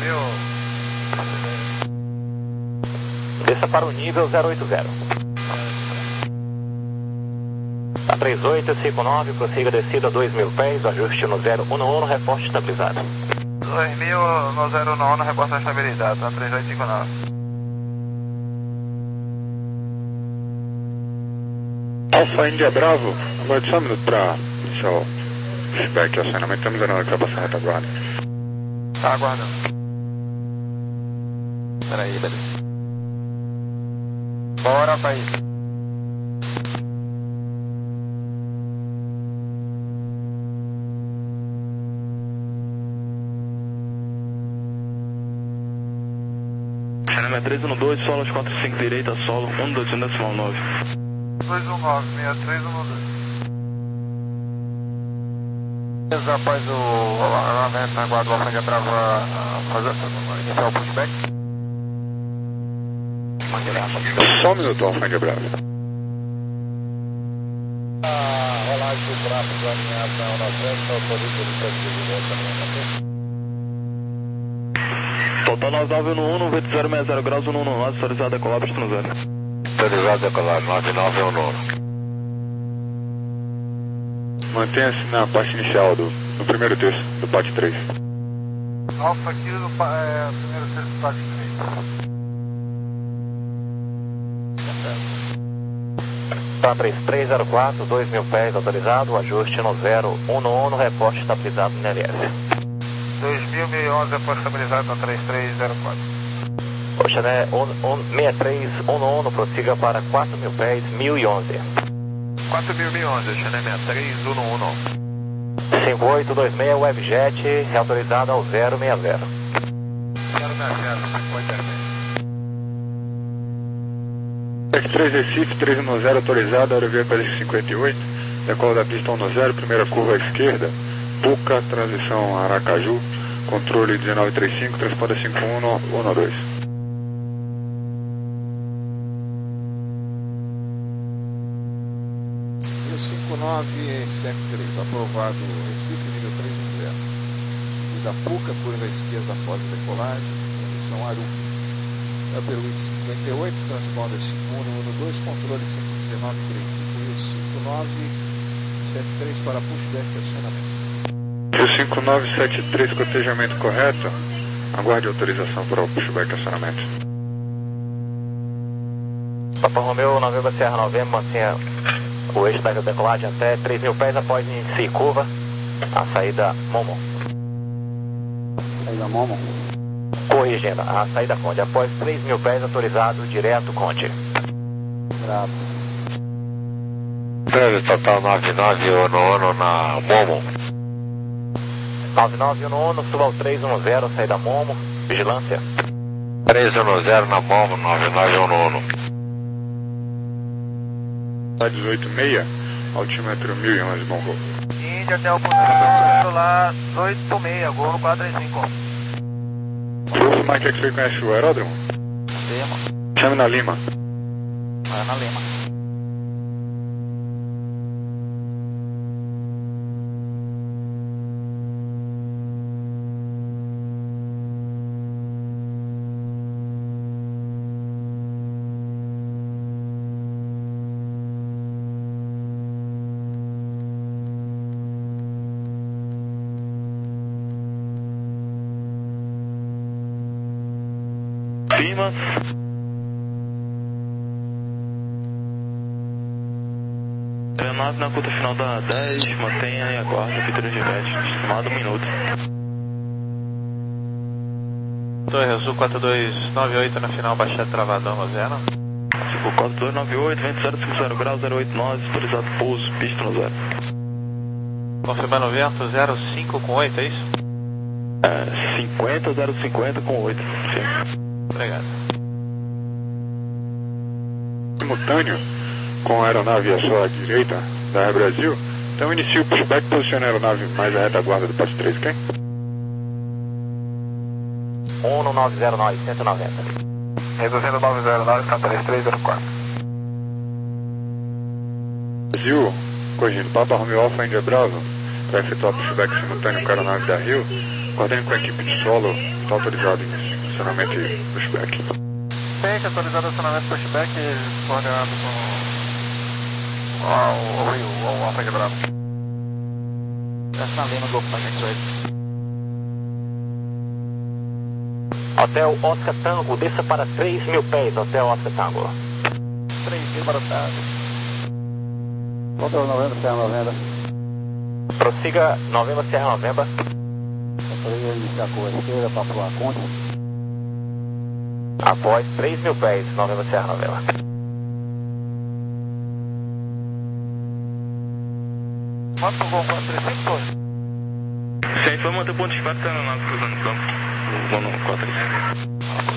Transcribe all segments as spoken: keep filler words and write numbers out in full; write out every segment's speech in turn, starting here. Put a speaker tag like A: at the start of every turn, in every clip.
A: Romeo.
B: Desça para o nível zero oito zero. A três oito cinco nove, prossiga descida a dois mil pés, ajuste no zero um um, reporte estabilizado.
A: dois mil no zero um um, reporte estabilidade, tá três oito cinco nove.
C: Alfa Índia Bravo, agora só um minuto para iniciar o pushback e acionamento, estamos vendo que vai passar a retaguarda.
A: Tá aguardando. Peraí, beleza. Bora, país.
D: Chama três um dois, solo quatro cinco direita, solo um dois um decimal nove.
A: dois um nove, seis três um dois. Após o alargamento na guarda, o Alfa Índia Bravo iniciar o pushback.
C: Só um minuto, Alfa Índia Bravo.
A: A rolagem do tráfego alinhado na noventa, autoriza o serviço de volta na
D: Total nove nove um um, vento zero seis zero graus, um um um, autorizado a decolar, pista no zero.
A: autorizado a decolar, nove nove um um.
C: Mantenha-se na parte inicial do no primeiro terço do P A T três.
A: Alfa aqui no é, primeiro terço do P A T três.
B: Tá três três zero quatro, dois mil pés, autorizado, ajuste no zero um um, reporte estabilizado no L S.
A: dois mil, mil e onze, reporte estabilizado na três três zero quatro.
B: Oxané seis três um um, prossiga para quatro mil pés, mil e onze.
A: quatro mil, mil e onze, Oxané seis três um um.
B: cinco oito dois seis, Webjet, autorizado ao zero seis zero.
A: zero seis zero, cinco oito dois seis.
C: X três Recife, três um zero autorizado, aerovia P L cinquenta e oito, decola da pista um zero, primeira curva à esquerda, Puca, transição Aracaju, controle dezenove trinta e cinco, transponder cinco um um dois.
A: cinco nove sete três, aprovado Recife, nível três um zero. Da Puca, curva à esquerda após a decolagem, transição Aru. Upper Wind cinquenta e oito, transponder cinco um um dois, controle cento e dezenove trinta e cinco e cinco nove sete três para pushback e acionamento.
C: Rio cinco nove sete três, cotejamento correto, aguarde autorização para o pushback e acionamento.
B: Papa Romeo, November Sierra November, mantenha o eixo da decolagem até três mil pés após inicie curva, a saída Momo.
C: Saída Momo.
B: Corrigindo, a saída Conde, após três mil pés autorizado, direto Conde.
C: Bravo.
A: Trânsito total nove nove um um na Momo.
B: nove nove um um, suba ao três um zero, saída Momo, vigilância.
A: três um zero na Momo, nove nove um um.
C: dezoito seis, altímetro mil e onze, bom voo.
A: Índia até o ponto lá, oito seis, Gol quatro cinco.
C: Grupo Mike X-Ray conhece o aeródromo?
A: Lima.
C: Chame na Lima.
A: Vai na Lima.
D: Lima. Nave na curta final da dez, mantenha e aguarda o Peter de Vet, estimado um minuto.
A: Torre Azul quatro dois nove oito na final, baixada travadão a zero.
D: Tipo quatro dois nove oito, vento zero cinco zero graus, zero oito nove, autorizado pouso, pista no zero.
A: Confirmando o vento, zero cinco com oito, é isso?
D: É, cinquenta, zero cinquenta com oito, sim.
A: Obrigado.
C: Simultâneo com a aeronave à sua direita da Air Brasil, então inicie o pushback, posicione a aeronave mais a retaguarda do P A T três, ok?
B: um nove zero nove, cento e noventa.
A: Reduzindo nove zero nove para três três zero quatro.
C: Brasil, corrigindo, Papa Romeo Alfa Índia Bravo, para efetuar pushback simultâneo com a aeronave da Rio, Coordene com a equipe de solo, está autorizado em acionamento e pushback.
A: Tem autorizado acionamento pushback coordenado com o Rio, o Alfa Quebrado. Essa Lima Golf X-Ray.
B: Hotel Oscar Tango, desça para três mil pés, Hotel Oscar Tango.
A: três mil para o Tango.
E: Hotel noventa, Serra noventa.
B: Prossiga Novembro Serra Novembro.
E: Autorizei iniciar a curva esquerda para Flor Conte.
B: Após três mil pés, Novembro Serra Novembro.
A: Manda o Gol quatro três cinco.
D: Sim, foi manter ponto de quatro, tá na nave cruzando o campo. Vou no quatro três cinco.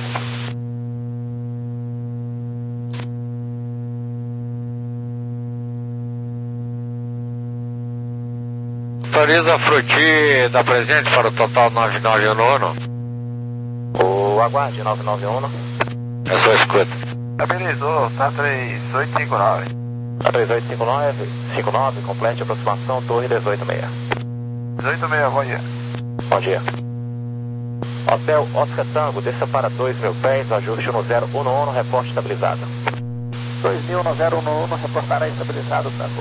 F: Autoriza a Fruti da presente para o total nove nove um.
B: O aguarde nove nove um.
F: É sua escuta.
A: Estabilizou, tá três oito cinco nove.
B: A três oito cinco nove, cinco nove, complete aproximação, torre dezoito seis.
A: dezoito seis, bom dia.
B: Bom dia. Hotel Oscar Tango, desça para dois mil pés, ajuste no zero um um, reporte estabilizado.
A: dois mil no zero um um, reportará estabilizado, Tango.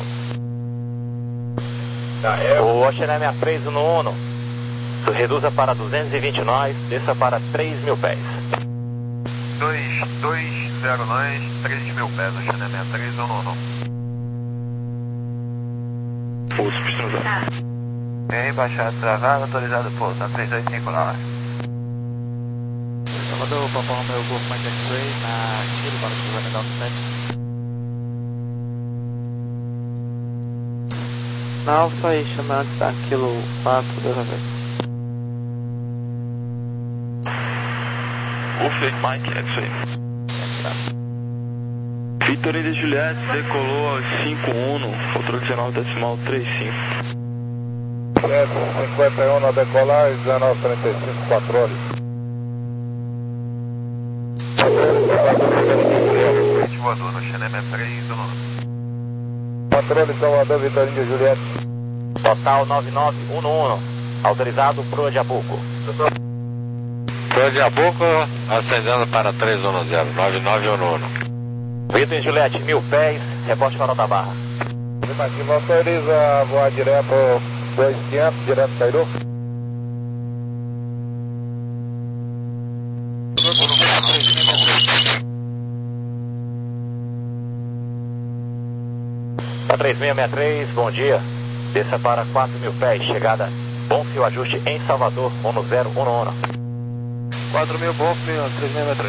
B: O Oceanem sessenta e três um um, reduza para duzentos e vinte nós, desça para três mil pés.
A: dois dois zero nós, três mil pés, Oceanem sessenta e três um um.
D: Pouso, pista usado.
A: Bem, baixado travado, autorizado pouso, tá três oito cinco nove. Salvador, Papa Romeo Golf Mike X-Ray, na Kilo para o cruzamento altitude.
G: Na Alfa e chamando da Kilo quatro, dois a vez.
D: Wolf Mike X-Ray. Vitor India Juliette decolou aos cinco um, controle dezenove decimal trinta e cinco.
A: cinquenta e um na decolagem, dezenove trinta e cinco, controle. Frente voador no Xenem três um um. Controle Salvador, Vitor India Juliette.
B: Total nove nove um um, autorizado pro Jabuco.
F: Pro Diabuco, ascendendo para três um zero, nove nove um um.
B: Vitor Juliette, mil pés, reporte Farol da Barra.
A: Afirmativo, autoriza a voar direto dois mil e quinhentos, direto Cairu.
B: A três seis seis três, bom dia. Desça para quatro mil pés, chegada Bom Fio Ajuste em Salvador, um zero um um.
A: quatro mil, bom fio, três seis seis três.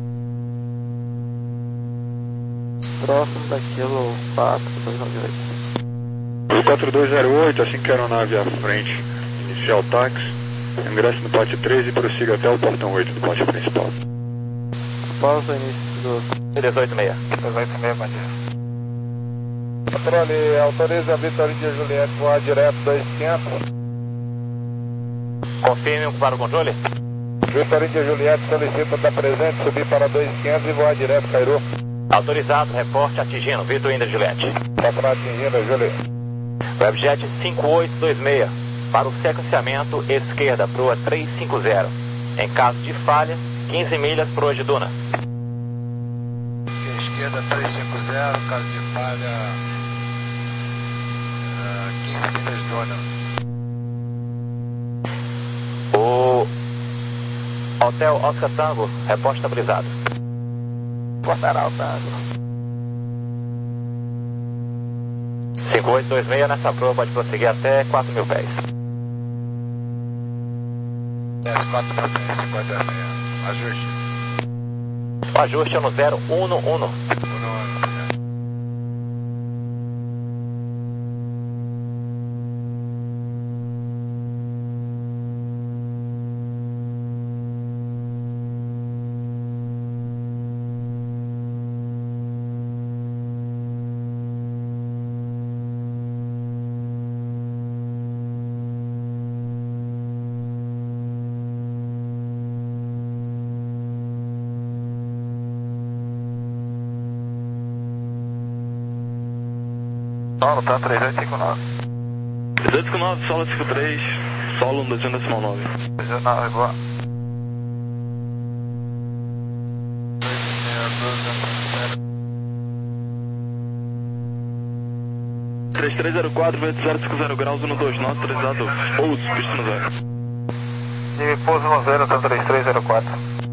G: Próximo da Kilo quatro, dois nove oito.
C: O quatro dois zero oito, assim que a aeronave à frente, iniciar o táxi, ingresse no pote três e prossiga até o portão oito do pote principal.
G: Após o início do...
B: dezoito seis.
A: dezoito seis, bom dia. Controle, autoriza a Vitor India Juliette voar direto dois mil e quinhentos.
B: Confirme para o controle.
A: Vitor India Juliette solicita da presente subir para dois mil e quinhentos e voar direto Cairu.
B: Autorizado, reporte atingindo, Vitor India Juliette.
A: Para atingindo, Juliette.
B: Webjet cinco oito dois seis, para o sequenciamento esquerda, proa três cinco zero. Em caso de falha, quinze milhas proa de Duna.
A: Esquerda três cinco zero, caso de falha, uh, quinze milhas de Duna.
B: O Hotel Oscar Tango, reporte estabilizado.
A: Portará o Tango.
B: cinco oito dois seis, nessa proa pode prosseguir até quatro mil pés.
A: S quatro mil, cinquenta e seis. Ajuste.
B: O ajuste é no zero um um.
A: Solo, tá três oito cinco nove.
D: três oito cinco nove, solo cinco três, solo no dois um decimal nove.
G: dois um nove, boa.
D: três três zero quatro, vento zero cinco zero graus, um dois nove, autorizado, pouso, pista no zero.
G: E pouso no zero, tá três três zero quatro.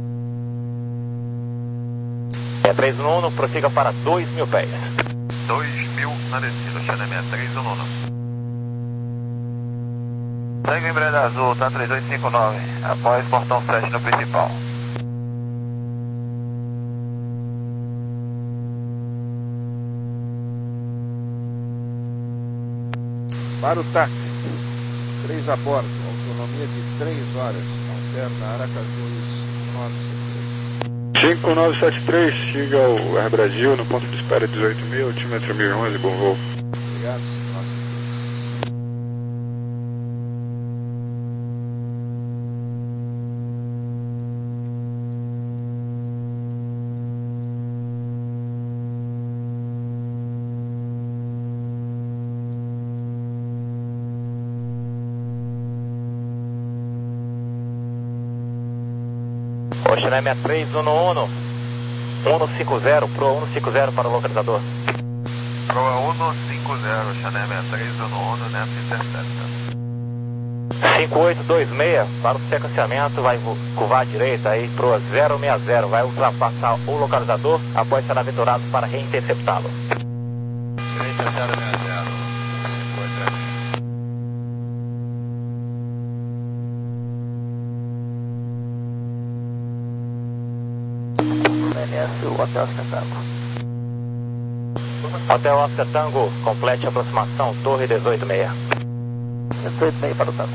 B: É três um um, prossiga para dois mil pés.
H: dois mil na descida, Channel sessenta e três um um.
G: Segue o embreagem azul, tá três oito cinco nove, após portão sete no principal.
A: Para o táxi, três a bordo, autonomia de três horas, alterna Aracaju nove sete três.
C: cinco nove sete três, siga o Air Brasil no ponto de espera dezoito mil, altímetro mil e onze, bom voo.
A: Obrigado, nove sete três.
B: Oceanem é três um um, um cinco zero, Pro um cinco zero para o localizador.
H: Pro um cinco zero, Channel três um um, Neto intercepta.
B: cinco oito dois seis, para o sequenciamento, vai curvar à direita aí, Pro zero seis zero, vai ultrapassar o localizador, após será vetorado para reinterceptá-lo.
F: Direita zero seis zero, cinco oito.
G: O Hotel Oscar Tango.
B: Hotel Oscar Tango, complete a aproximação, torre dezoito seis.
G: dezoito seis para o Tango.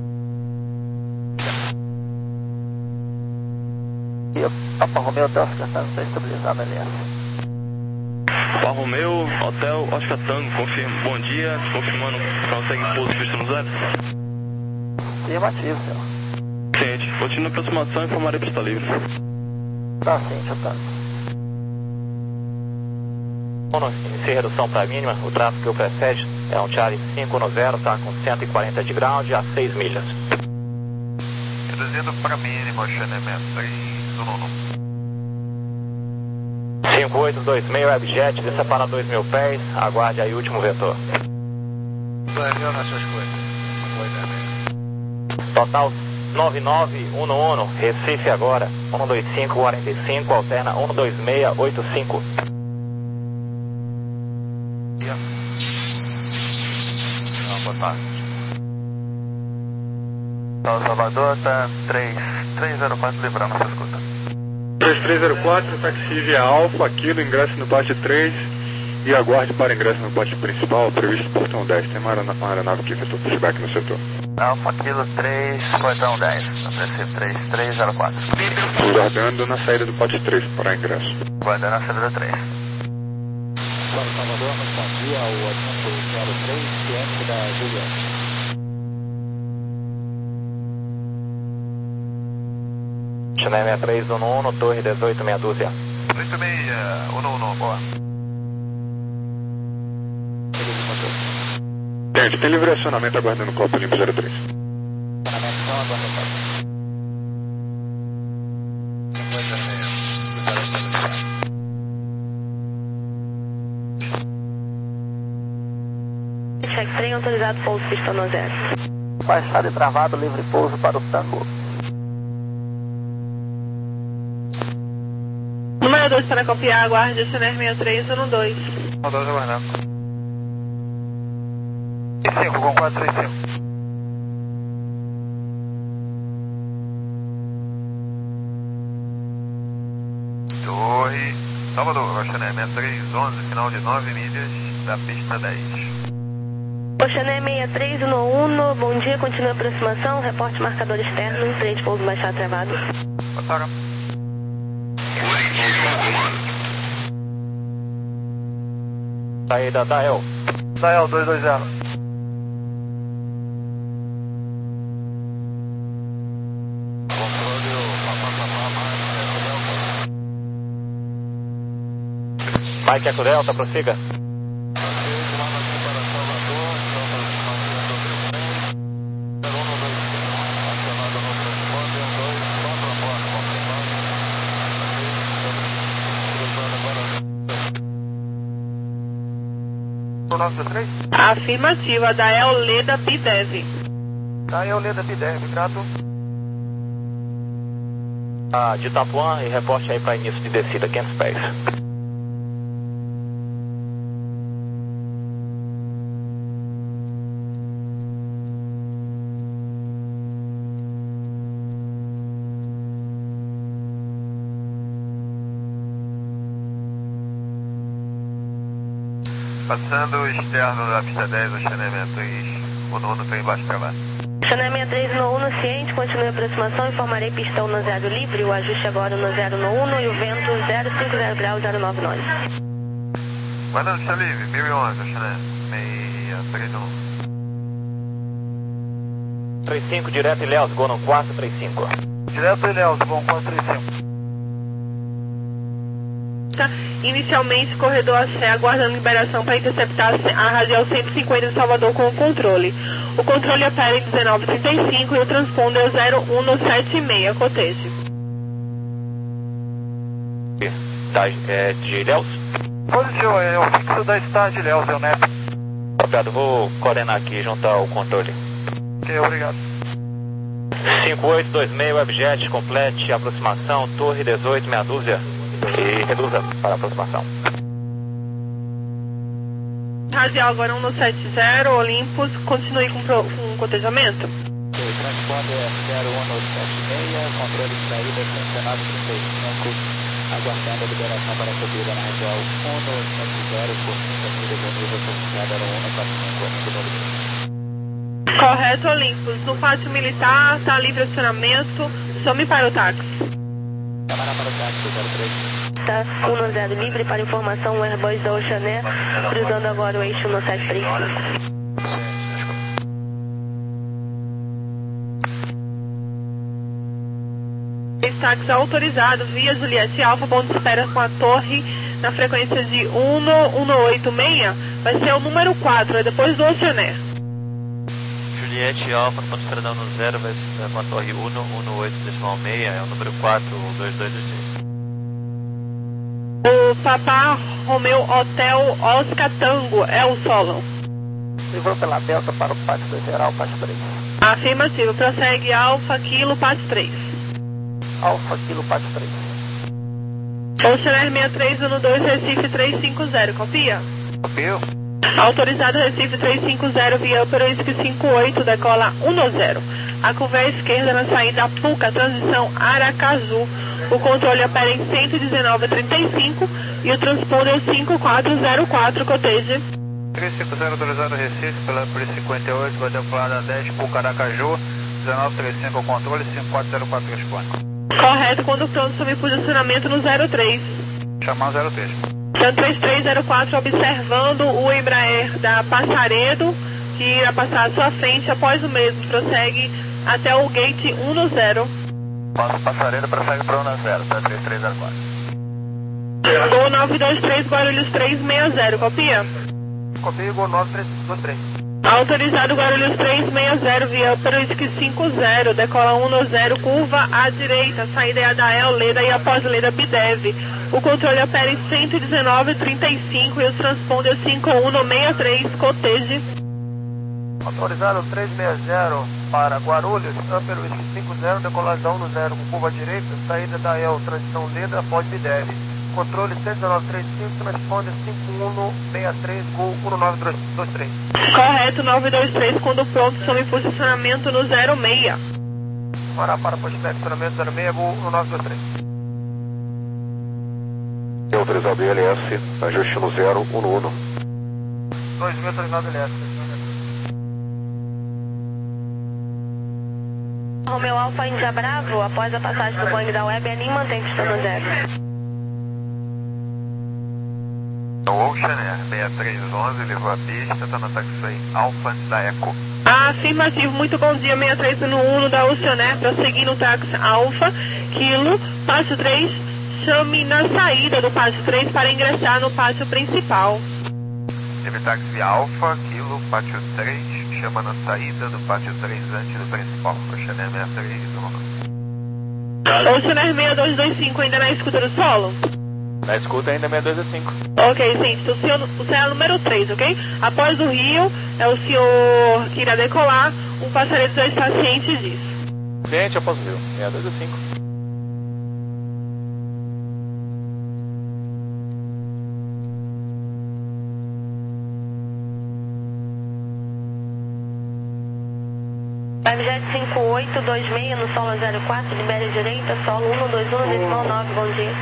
G: E o Papa Romeo Hotel Oscar Tango está estabilizado ali.
D: Papa Romeo, Hotel Oscar Tango, confirma. Bom dia, confirmando, consegue pouso, pista no zero?
G: Afirmativo, senhor.
D: Ciente, rotina de aproximação e informarei pista livre.
G: Tá, ciente, o Tango.
B: Inicie redução para a mínima, o tráfego que o precede é um Charlie cinco um zero, está com cento e quarenta de ground a seis milhas.
H: Reduzindo para mínimo, Channel três um um.
B: cinco oito dois seis, Webjet, desça para dois mil pés, aguarde aí o último vetor.
F: dois mil nas suas coisas. cinquenta.
B: Total nove nove um um, Recife agora, um dois cinco quarenta e cinco, alterna um dois seis oito cinco.
H: Boa tarde.
G: Salvador, tá três três zero quatro, livrando essa escuta.
C: três três zero quatro, taxi via Alfa, aqui no ingresso no bate três e aguarde para ingresso no bate principal, previsto portão dez. Tem uma aeronave, uma aeronave que efetuou pushback no setor.
G: Alfa Kilo três, portão dez, Recife três três zero quatro.
C: Aguardando na saída do bate três para ingresso.
G: Aguardando a saída do três.
E: Para Salvador, respondia ao assunto zero três, ciente da Juliana.
B: Channel três um um, torre dezoito meia dúzia.
H: oito seis um um, boa.
C: Gente, tem livre acionamento aguardando o copo limpo zero três.
E: Acionamento então, aguarda o copo.
I: Check trem autorizado, pouso, pista no zero.
G: Baixado e travado, livre pouso para o Tango.
I: Número dois para copiar, aguarde, Channel sessenta e três um dois.
G: dois aguardando. cinco com quatro seis cinco.
H: Torre Salvador, Channel três onze, final de nove milhas da pista dez.
I: Oceanem sessenta e três um um, bom dia, continua a aproximação, reporte marcador externo, trem de pouso baixado travado.
H: Boa tarde.
B: Saída da El.
G: Dael dois dois zero.
B: Mike Eco Delta, prossiga.
H: nove dois três?
J: Afirmativa, da Eoleda Bidev.
H: Da Eoleda Bidev, grato.
B: Ah, de Itapuã e reporte aí para início de descida, quinhentos pés.
H: Passando o externo da pista dez, Oceana sessenta e três, o nono tem embaixo para lá.
I: Oceana sessenta e três no uno, ciente, continue a aproximação, informarei pista um zero livre, o ajuste agora no zero no uno e o vento zero cinco zero graus zero nove nove.
H: Guardando pista livre, mil e onze, Oceana sessenta e três no uno.
B: trinta e cinco direto Ilhéus, Gol no quatro três cinco.
H: Direto Ilhéus, Gol quatro três cinco.
J: Inicialmente, corredor A C, aguardando liberação para interceptar a radial cento e cinquenta de Salvador com o controle. O controle opera em dezenove trinta e cinco e o transponder zero um sete seis, coteje.
B: Tá, é, de Ilhéus?
H: Positivo, é o fixo da Star de Ilhéus, é o N E P.
B: Obrigado, vou coordenar aqui junto ao controle.
H: Ok, obrigado.
B: cinco oito dois seis, webjet, complete aproximação, torre dezoito, meia dúzia. E reduza para a aproximação.
J: Radial agora um sete zero, Olympus, continue com, pro, com cotejamento.
E: Ok, transponder zero um sete seis, controle de saída dezenove trinta e cinco, aguardando a liberação para a subida na radial um sete zero, por cinco milhas do nível certificado zero um quatro cinco.
J: Correto, Olympus. No pátio militar, está livre acionamento, some para o táxi.
E: Câmara para o táxi, zero três.
I: Tá, um zero livre para informação, o Airbus da Oceané, cruzando agora o eixo no sete três cinco.
J: Táxi autorizado via Juliette Alfa, ponto de espera com a torre na frequência de um um oito seis, vai ser o número quatro, é depois do Oceané.
D: Juliette Alfa, ponto de espera da um zero, vai ser com a torre um um oito seis, é o número quatro, dois dois dois seis.
J: O Papá Romeu Hotel Oscar Tango é o Solon.
G: Livrou pela Delta para o pátio do geral, pátio três.
J: Afirmativo, prossegue Alfa Kilo, pátio três.
G: Alfa Kilo, pátio três.
J: Oceaner sessenta e três um dois, Recife trezentos e cinquenta, copia?
H: Copio.
J: Autorizado Recife trezentos e cinquenta via Upper Whisky cinquenta e oito, decola um zero. A curva à esquerda na saída Puca, transição Aracaju. O controle opera em cento e dezenove trinta e cinco e o transponder cinco quatro zero quatro, coteje.
H: três cinco zero autorizado Recife pela Upper cinquenta e oito, vai decolar dez Puca Aracaju, dezenove trinta e cinco o controle, cinco quatro zero quatro responde.
J: Correto, condutor sob posicionamento no zero três.
H: Chamar zero três.
J: Então três três zero quatro observando o Embraer da Passaredo, que irá passar à sua frente após o mesmo. Prossegue até o gate um zero.
H: Passa Passaredo, prossegue para um zero, tá? três três zero quatro.
J: Gol nove dois três, Guarulhos trezentos e sessenta, copia?
H: Copia, Gol nove três dois três.
J: Autorizado Guarulhos trezentos e sessenta via Peruísque cinquenta, decola um zero, curva à direita, saída é a da Eoleda e após Leda Bidev. O controle opera em cento e dezenove trinta e cinco e o transponder cinco um seis três, coteje.
H: Autorizado trezentos e sessenta para Guarulhos, Upper Whisky cinquenta, decolagem um zero com curva à direita, saída da E L, transição Leda após Bidev. Controle cento e dezenove trinta e cinco, transponder cinco um seis três, Gol um nove dois três.
J: Correto, nove dois três, quando pronto, some posicionamento no zero seis.
H: Para para posicionamento zero seis, Gol um nove dois três.
A: Autorizado I L S, ajuste no zero um um.
H: dois mil autorizado I L S.
I: Romeu Alfa Índia Bravo, após a passagem do Boeing da Web, Anim mantém pista no zero.
H: O Oceaner sessenta e três onze levou a pista, está no taxi Alfa da Eco.
J: Afirmativo, muito bom dia, sessenta e três no um da Oceaner, prosseguindo o táxi Alfa, Kilo, pátio três, chame na saída do pátio três para ingressar no pátio principal.
H: Teve táxi Alfa, Kilo, pátio três, chama na saída do pátio três antes do principal. Oceaner sessenta e três um.
J: Oceaner sessenta e dois vinte e cinco, ainda na escuta do solo?
B: Na escuta ainda seis dois a cinco.
J: Ok, gente, o senhor, o senhor é o número três, ok? Após o Rio, é o senhor que irá decolar, um passageiro de dois pacientes diz.
B: Gente, após o Rio, seis dois a cinco.
I: Webjet cinco oito dois seis no solo zero quatro, libere direita, solo um dois um, decimal nove, bom dia.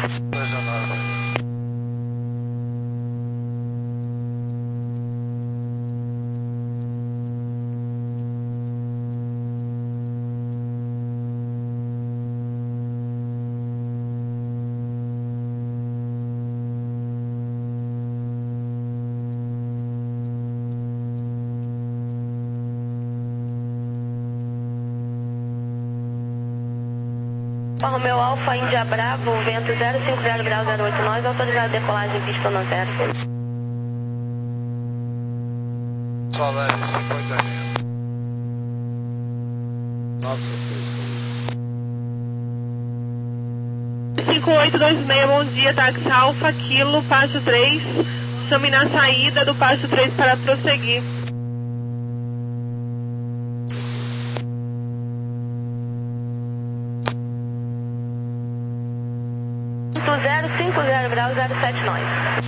I: Romeu Alfa, Índia Bravo, vento zero cinco zero grau zero oito nós, autorizado decolagem pista no zero.
A: Solar cinquenta nove
J: cinco oito dois seis, bom dia, táxi Alfa, Kilo, Passo três, chame na saída do Passo três para prosseguir.
I: zero cinco zero grau zero sete nós.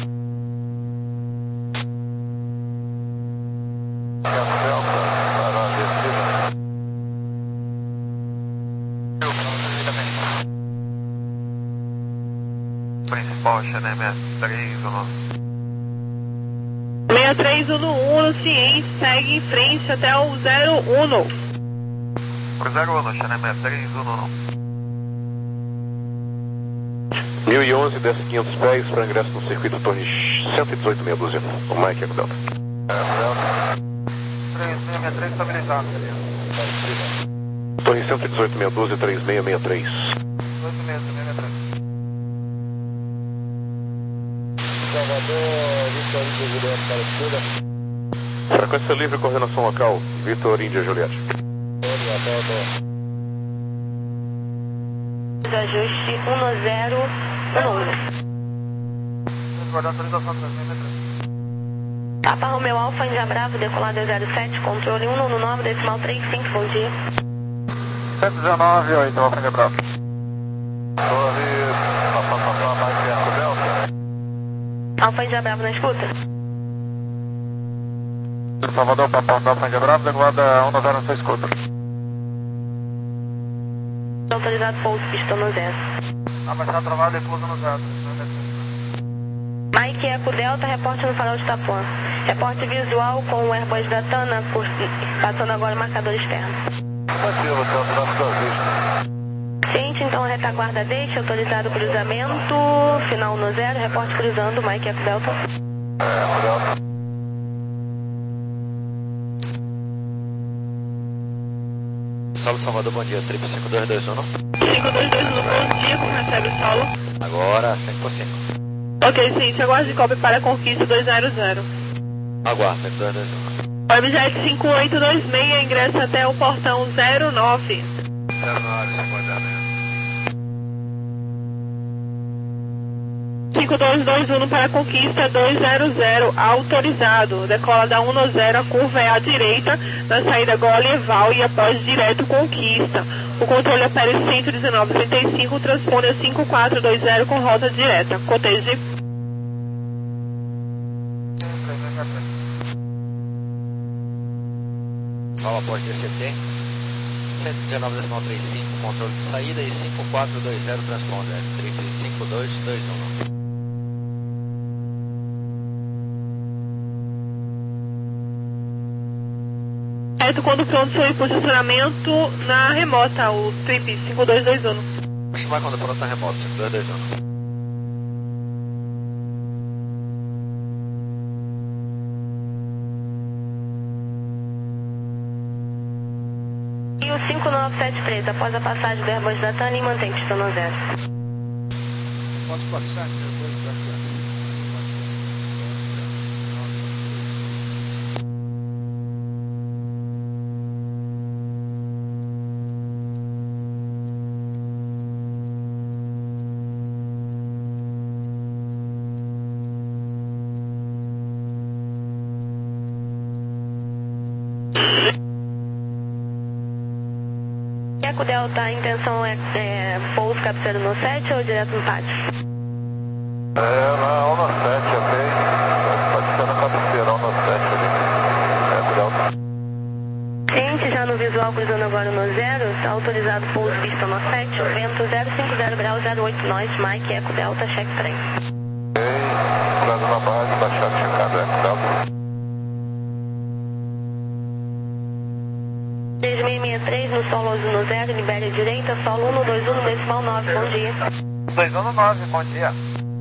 C: Principal, Xané seis três um um.
J: seis três um um, ciente, segue em frente até o zero um.
C: Pro zero um, Xané seis três um um.
K: mil e onze, desce quinhentos pés para ingresso no circuito Torre cento e dezoito, meia dúzia. O Mike Eco Delta.
H: três seis seis três estabilizado.
K: Torre cento e dezoito, meia dúzia, três seis seis três.
H: oito seis seis três.
A: Salvador, Vitor Índia Juliette para a escuta.
K: Frequência livre, coordenação local. Vitor Índia Juliette.
I: Ajuste um zero um um.
H: Guardar autorização três seis seis três.
I: Papa Romeu Alfa, Índia Bravo, decolado zero sete, controle um no nove, decimal três cinco, bom dia.
H: cento e dezenove, oito, Alfa Índia Bravo.
C: Torre, Papa Papa Mike Eco Delta.
I: Alfa Índia Bravo na escuta.
H: Salvador, Papa Alfa Índia Bravo, decolada um zero na sua escuta.
I: Autorizado pouso, pista no zero.
H: Abaixar travado e pouso no zero.
I: Mike Eco Delta, reporte no farol de Itapuã. Reporte visual com o Airbus da Tana, por, passando agora o marcador externo.
C: Ativo, tanto na sua vista.
I: Ciente, então, retaguarda deixa, autorizado cruzamento, final no zero, reporte cruzando, Mike Eco Delta.
C: É, Delta.
D: Solo Salvador, bom dia, trip cinco dois dois um.
J: cinco dois dois um, bom dia, como recebe o solo?
D: Agora, cinco por cinco.
J: Ok, ciente, aguarde copy para a conquista dois zero zero.
D: Aguarda, cinco dois dois um.
J: Webjet cinco oito dois seis, ingressa até o portão zero nove.
C: zero nove, cinquenta
J: cinco dois dois um para a conquista dois zero zero, autorizado. Decola da um zero, a curva é à direita, na saída Golieval e após direto conquista. O controle é Pérez cento e dezenove trinta e cinco, transpone a cinco quatro dois zero com rota direta. Coteje.
D: Fala após D C T. cento e dezenove decimal trinta e cinco, controle de saída e cinco quatro dois zero transponder. Trip cinco dois dois um.
J: Certo, quando pronto, seu posicionamento na remota, o trip cinco dois dois um.
D: Vai quando pronto na remota, cinco dois dois um.
I: E o cinco nove sete três, após a passagem do Airbus da Tana, mantém pista no zero.
A: Pode passar, depois da
I: Eco Delta, a intenção é, é pouso cabeceiro no sete ou direto no pátio?
K: É, na um no sete, ok. Pode ser na cabeceira, um no sete ali. Eco Delta.
I: Cliente já no visual cruzando agora no zero, está autorizado pouso pista no sete, vento zero cinco zero graus zero oito nós, Mike Eco Delta, check trem.
K: Ok, entrando na base, baixado, checado, Eco Delta.
I: três seis seis três no solo azul no zero, libere a direita, solo um dois um no decimal nove, bom dia.
H: dois um nove, bom dia.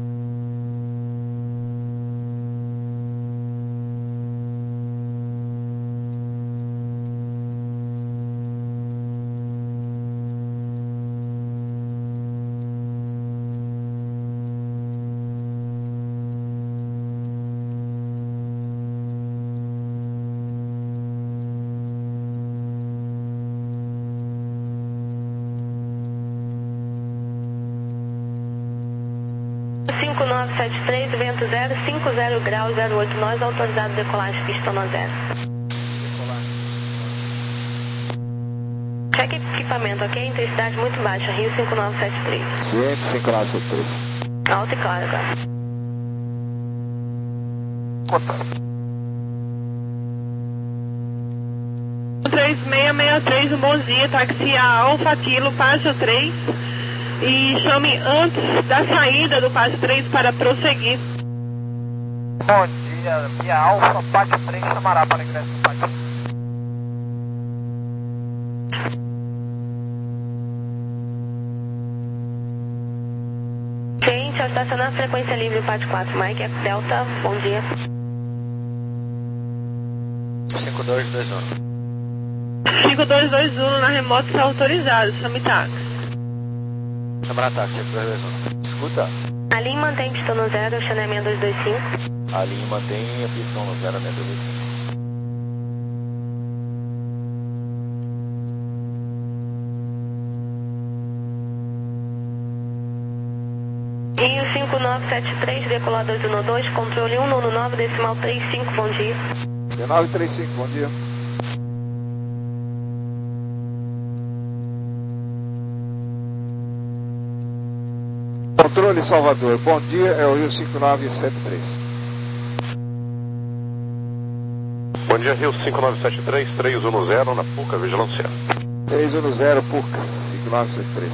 I: cinco nove sete três, vento zero cinco zero graus zero oito nós, autorizado decolagem pista no zero. Cheque equipamento, ok? Intensidade muito baixa, Rio cinco nove sete três.
A: Ciente, cinco nove sete três.
I: Alto e claro agora.
J: três seis seis três, um bom dia, táxi a Alfa Kilo, Pátio três. E chame antes da saída do Pátio três para prosseguir.
H: Bom dia, via Alfa, Pátio três, chamará para ingresso no Pátio.
I: Cliente, ao estacionar frequência livre, Pátio quatro, Mike Eco Delta, bom dia.
D: cinco dois dois um.
J: cinco dois dois um na remota está autorizado, chame táxi.
D: Câmara táxi, cinco dois dois um.
A: Escuta.
I: A linha mantém pistão no zero, chaneamento dois dois cinco.
A: A linha mantém a pistão no zero, né, dois dois cinco.
I: Rio cinco nove sete três, decolar dois um dois, controle um nove nove, decimal três cinco, bom dia.
A: nove três cinco, bom dia. Controle Salvador, bom dia, é o Rio cinco nove sete três.
K: Bom dia, Rio cinco nove sete três, três um zero, na Puca, Vigilância.
A: três um zero, Puca, cinco nove sete três.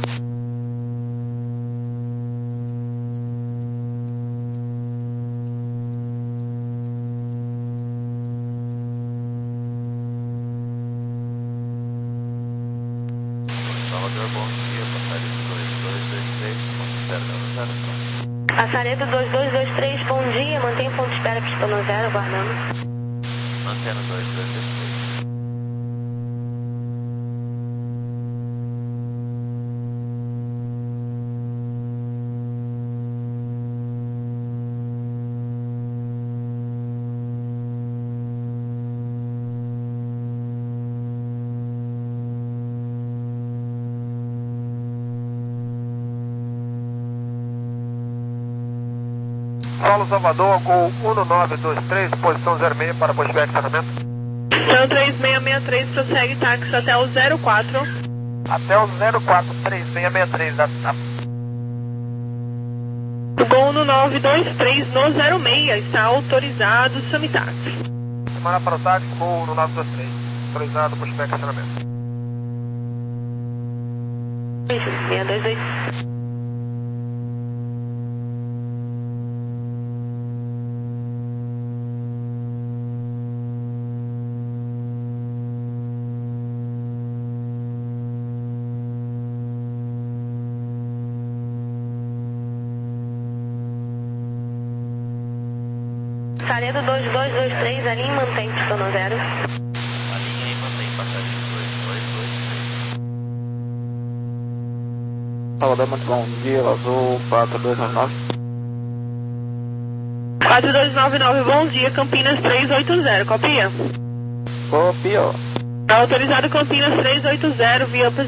D: Salvador, bom dia, passageiro dois dois dois três, zero zero zero.
I: Passaredo dois dois dois três, bom dia, mantém ponto de espera pistão no zero, aguardando.
D: Mantendo dois dois dois três.
H: Solo Salvador, Gol um nove dois três, posição zero seis para pushback estacionamento.
J: Então três seis seis três prossegue táxi até o zero quatro.
H: Até o zero quatro três seis seis três. A, a...
J: Gol no nove dois três no zero seis, está autorizado, chame táxi.
H: Chamar para o táxi, Gol no nove dois três, autorizado pushback estacionamento.
I: seis dois dois. Saredo dois dois dois três, a linha mantém pistão no zero.
D: A linha aí mantém passageiro dois dois dois três.
G: Salvador, muito bom dia, Azul quatro dois nove nove.
J: quatro dois nove nove, bom dia, Campinas três oito zero, copia?
G: Copia.
J: Autorizado Campinas três oito zero, via